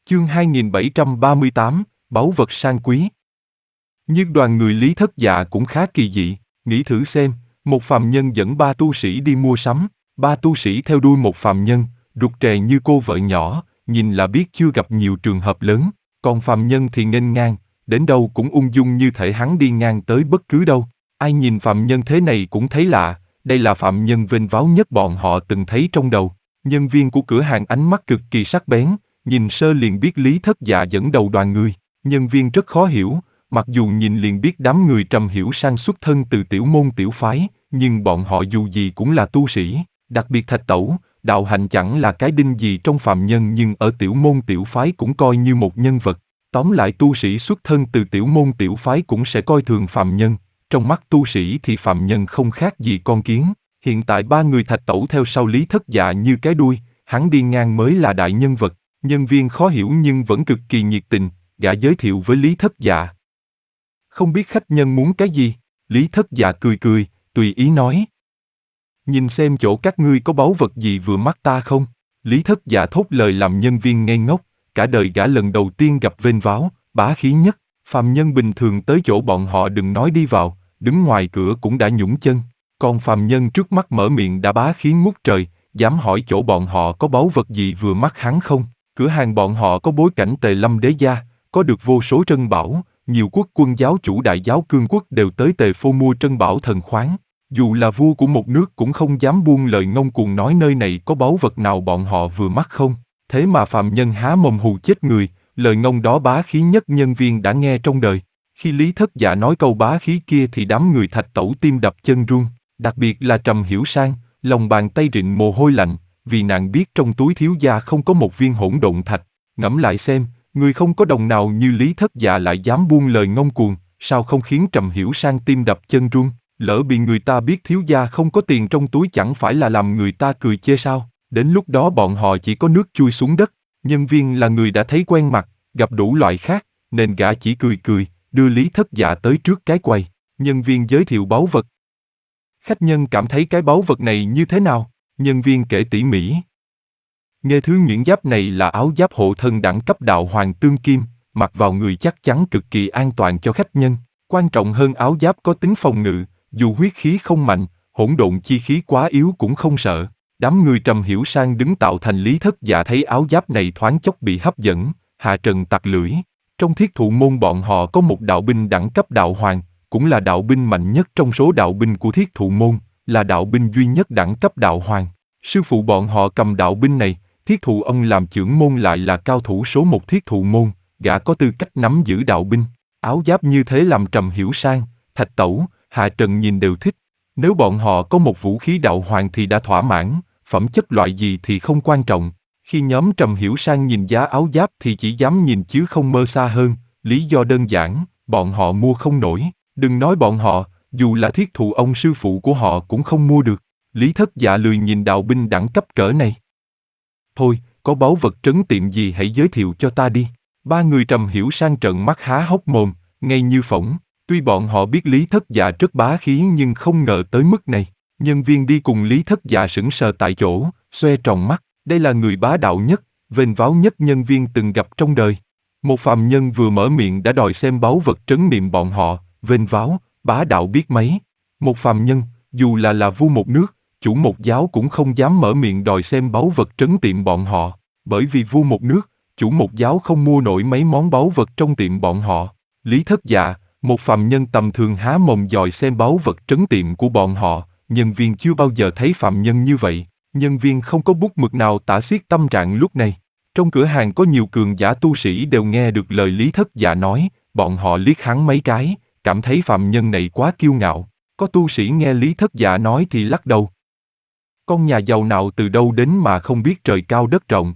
Chương 2738, Báu vật sang quý. Nhưng đoàn người Lý Thất Dạ cũng khá kỳ dị, nghĩ thử xem, một phàm nhân dẫn ba tu sĩ đi mua sắm, ba tu sĩ theo đuôi một phàm nhân, rụt rè như cô vợ nhỏ, nhìn là biết chưa gặp nhiều trường hợp lớn, còn phàm nhân thì nghênh ngang, đến đâu cũng ung dung như thể hắn đi ngang tới bất cứ đâu. Ai nhìn phàm nhân thế này cũng thấy lạ, đây là phàm nhân vênh váo nhất bọn họ từng thấy trong đầu. Nhân viên của cửa hàng ánh mắt cực kỳ sắc bén, nhìn sơ liền biết Lý Thất Dạ dẫn đầu đoàn người. Nhân viên rất khó hiểu, mặc dù nhìn liền biết đám người Trầm Hiểu Sang xuất thân từ tiểu môn tiểu phái, nhưng bọn họ dù gì cũng là tu sĩ, đặc biệt Thạch Tẩu, đạo hạnh chẳng là cái đinh gì trong phàm nhân nhưng ở tiểu môn tiểu phái cũng coi như một nhân vật. Tóm lại tu sĩ xuất thân từ tiểu môn tiểu phái cũng sẽ coi thường phàm nhân, trong mắt tu sĩ thì phàm nhân không khác gì con kiến. Hiện tại ba người Thạch Tẩu theo sau Lý Thất Dạ như cái đuôi, hắn đi ngang mới là đại nhân vật. Nhân viên khó hiểu nhưng vẫn cực kỳ nhiệt tình, gã giới thiệu với Lý Thất Dạ. Không biết khách nhân muốn cái gì? Lý Thất Dạ cười cười, tùy ý nói. Nhìn xem chỗ các ngươi có báu vật gì vừa mắt ta không? Lý Thất Dạ thốt lời làm nhân viên ngây ngốc, cả đời gã lần đầu tiên gặp vênh váo, bá khí nhất. Phàm nhân bình thường tới chỗ bọn họ đừng nói đi vào, đứng ngoài cửa cũng đã nhũng chân. Còn phàm nhân trước mắt mở miệng đã bá khí ngút trời, dám hỏi chỗ bọn họ có báu vật gì vừa mắt hắn không? Cửa hàng bọn họ có bối cảnh Tề Lâm Đế gia, có được vô số trân bảo, nhiều quốc quân giáo chủ đại giáo cương quốc đều tới Tề Phô mua trân bảo thần khoáng. Dù là vua của một nước cũng không dám buông lời ngông cuồng nói nơi này có báu vật nào bọn họ vừa mắt không. Thế mà phàm nhân há mồm hù chết người, lời ngông đó bá khí nhất nhân viên đã nghe trong đời. Khi Lý Thất Dạ nói câu bá khí kia thì đám người Thạch Tẩu tim đập chân run, đặc biệt là Trầm Hiểu Sang, lòng bàn tay rịn mồ hôi lạnh, vì nàng biết trong túi thiếu gia không có một viên hỗn độn thạch. Ngẫm lại xem, người không có đồng nào như Lý Thất Dạ lại dám buông lời ngông cuồng, sao không khiến Trầm Hiểu Sang tim đập chân run? Lỡ bị người ta biết thiếu gia không có tiền trong túi chẳng phải là làm người ta cười chê sao? Đến lúc đó bọn họ chỉ có nước chui xuống đất. Nhân viên là người đã thấy quen mặt, gặp đủ loại khác, nên gã chỉ cười cười, đưa Lý Thất Dạ tới trước cái quầy. Nhân viên giới thiệu báu vật. Khách nhân cảm thấy cái báu vật này như thế nào? Nhân viên kể tỉ mỉ. Nghe thứ nhuyễn giáp này là áo giáp hộ thân đẳng cấp đạo hoàng tương kim, mặc vào người chắc chắn cực kỳ an toàn cho khách nhân. Quan trọng hơn áo giáp có tính phòng ngự, dù huyết khí không mạnh, hỗn độn chi khí quá yếu cũng không sợ. Đám người Trầm Hiểu Sang đứng tạo thành Lý Thất Dạ thấy áo giáp này thoáng chốc bị hấp dẫn, hạ trần tặc lưỡi. Trong thiết thụ môn bọn họ có một đạo binh đẳng cấp đạo hoàng, cũng là đạo binh mạnh nhất trong số đạo binh của thiết thụ môn, là đạo binh duy nhất đẳng cấp đạo hoàng. Sư phụ bọn họ cầm đạo binh này, thiết thụ ông làm trưởng môn lại là cao thủ số một thiết thụ môn, gã có tư cách nắm giữ đạo binh. Áo giáp như thế làm Trầm Hiểu Sang, Thạch Tẩu, Hạ Trần nhìn đều thích. Nếu bọn họ có một vũ khí đạo hoàng thì đã thỏa mãn, phẩm chất loại gì thì không quan trọng. Khi nhóm Trầm Hiểu Sang nhìn giá áo giáp thì chỉ dám nhìn chứ không mơ xa hơn, lý do đơn giản, bọn họ mua không nổi. Đừng nói bọn họ, dù là thiết thụ ông sư phụ của họ cũng không mua được. Lý Thất Dạ lười nhìn đạo binh đẳng cấp cỡ này. Thôi, có báu vật trấn tiệm gì hãy giới thiệu cho ta đi. Ba người Trầm Hiểu Sang trợn mắt há hốc mồm, ngay như phỏng. Tuy bọn họ biết Lý Thất Dạ rất bá khí nhưng không ngờ tới mức này. Nhân viên đi cùng Lý Thất Dạ sững sờ tại chỗ, xoe tròn mắt. Đây là người bá đạo nhất, vênh váo nhất nhân viên từng gặp trong đời. Một phàm nhân vừa mở miệng đã đòi xem báu vật trấn niệm bọn họ, vênh váo, bá đạo biết mấy. Một phàm nhân, dù là vua một nước, chủ một giáo cũng không dám mở miệng đòi xem báu vật trấn tiệm bọn họ, bởi vì vua một nước, chủ một giáo không mua nổi mấy món báu vật trong tiệm bọn họ. Lý Thất Dạ, một phàm nhân tầm thường há mồm dòi xem báu vật trấn tiệm của bọn họ, nhân viên chưa bao giờ thấy phàm nhân như vậy. Nhân viên không có bút mực nào tả xiết tâm trạng lúc này. Trong cửa hàng có nhiều cường giả tu sĩ đều nghe được lời Lý Thất Dạ nói, bọn họ liếc hắn mấy cái, cảm thấy phàm nhân này quá kiêu ngạo. Có tu sĩ nghe Lý Thất Dạ nói thì lắc đầu. Con nhà giàu nào từ đâu đến mà không biết trời cao đất rộng.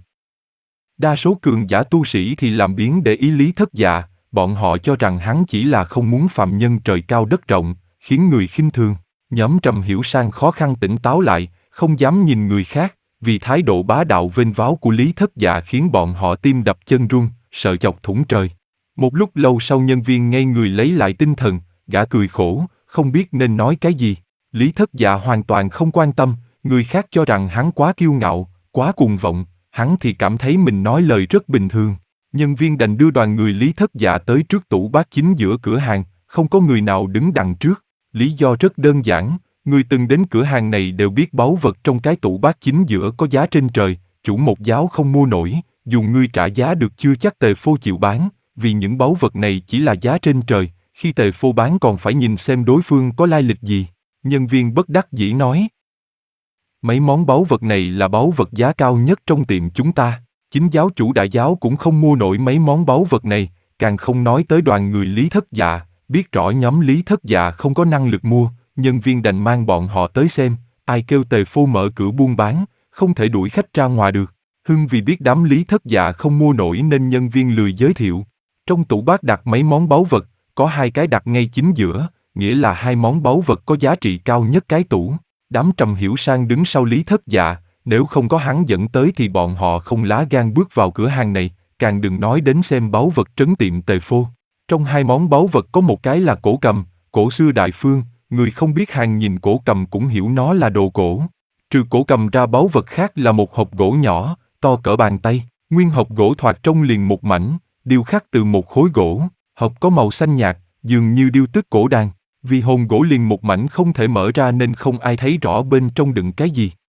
Đa số cường giả tu sĩ thì làm biếng để ý Lý Thất Dạ, bọn họ cho rằng hắn chỉ là không muốn phàm nhân trời cao đất rộng, khiến người khinh thường. Nhóm Trầm Hiểu Sang khó khăn tỉnh táo lại, không dám nhìn người khác, vì thái độ bá đạo vênh váo của Lý Thất Dạ khiến bọn họ tim đập chân run, sợ chọc thủng trời. Một lúc lâu sau nhân viên ngây người lấy lại tinh thần, gã cười khổ, không biết nên nói cái gì. Lý Thất Dạ hoàn toàn không quan tâm, người khác cho rằng hắn quá kiêu ngạo, quá cuồng vọng, hắn thì cảm thấy mình nói lời rất bình thường. Nhân viên đành đưa đoàn người Lý Thất Dạ tới trước tủ bát chính giữa cửa hàng, không có người nào đứng đằng trước. Lý do rất đơn giản, người từng đến cửa hàng này đều biết báu vật trong cái tủ bát chính giữa có giá trên trời, chủ một giáo không mua nổi, dù ngươi trả giá được chưa chắc tề phô chịu bán, vì những báu vật này chỉ là giá trên trời, khi tề phô bán còn phải nhìn xem đối phương có lai lịch gì. Nhân viên bất đắc dĩ nói. Mấy món báu vật này là báu vật giá cao nhất trong tiệm chúng ta, chính giáo chủ đại giáo cũng không mua nổi mấy món báu vật này, càng không nói tới đoàn người Lý Thất Dạ, biết rõ nhóm Lý Thất Dạ không có năng lực mua, nhân viên đành mang bọn họ tới xem, ai kêu tề phô mở cửa buôn bán, không thể đuổi khách ra ngoài được. Hưng vì biết đám Lý Thất Dạ không mua nổi nên nhân viên lười giới thiệu. Trong tủ bát đặt mấy món báu vật, có hai cái đặt ngay chính giữa, nghĩa là hai món báu vật có giá trị cao nhất cái tủ. Đám Trầm Hiểu Sang đứng sau Lý Thất Dạ, nếu không có hắn dẫn tới thì bọn họ không lá gan bước vào cửa hàng này, càng đừng nói đến xem báu vật trấn tiệm tề phô. Trong hai món báu vật có một cái là cổ cầm, cổ xưa đại phương, người không biết hàng nhìn cổ cầm cũng hiểu nó là đồ cổ. Trừ cổ cầm ra báu vật khác là một hộp gỗ nhỏ, to cỡ bàn tay, nguyên hộp gỗ thoạt trông liền một mảnh, điêu khắc từ một khối gỗ, hộp có màu xanh nhạt, dường như điêu tức cổ đàn. Vì hồn gỗ liền một mảnh không thể mở ra nên không ai thấy rõ bên trong đựng cái gì.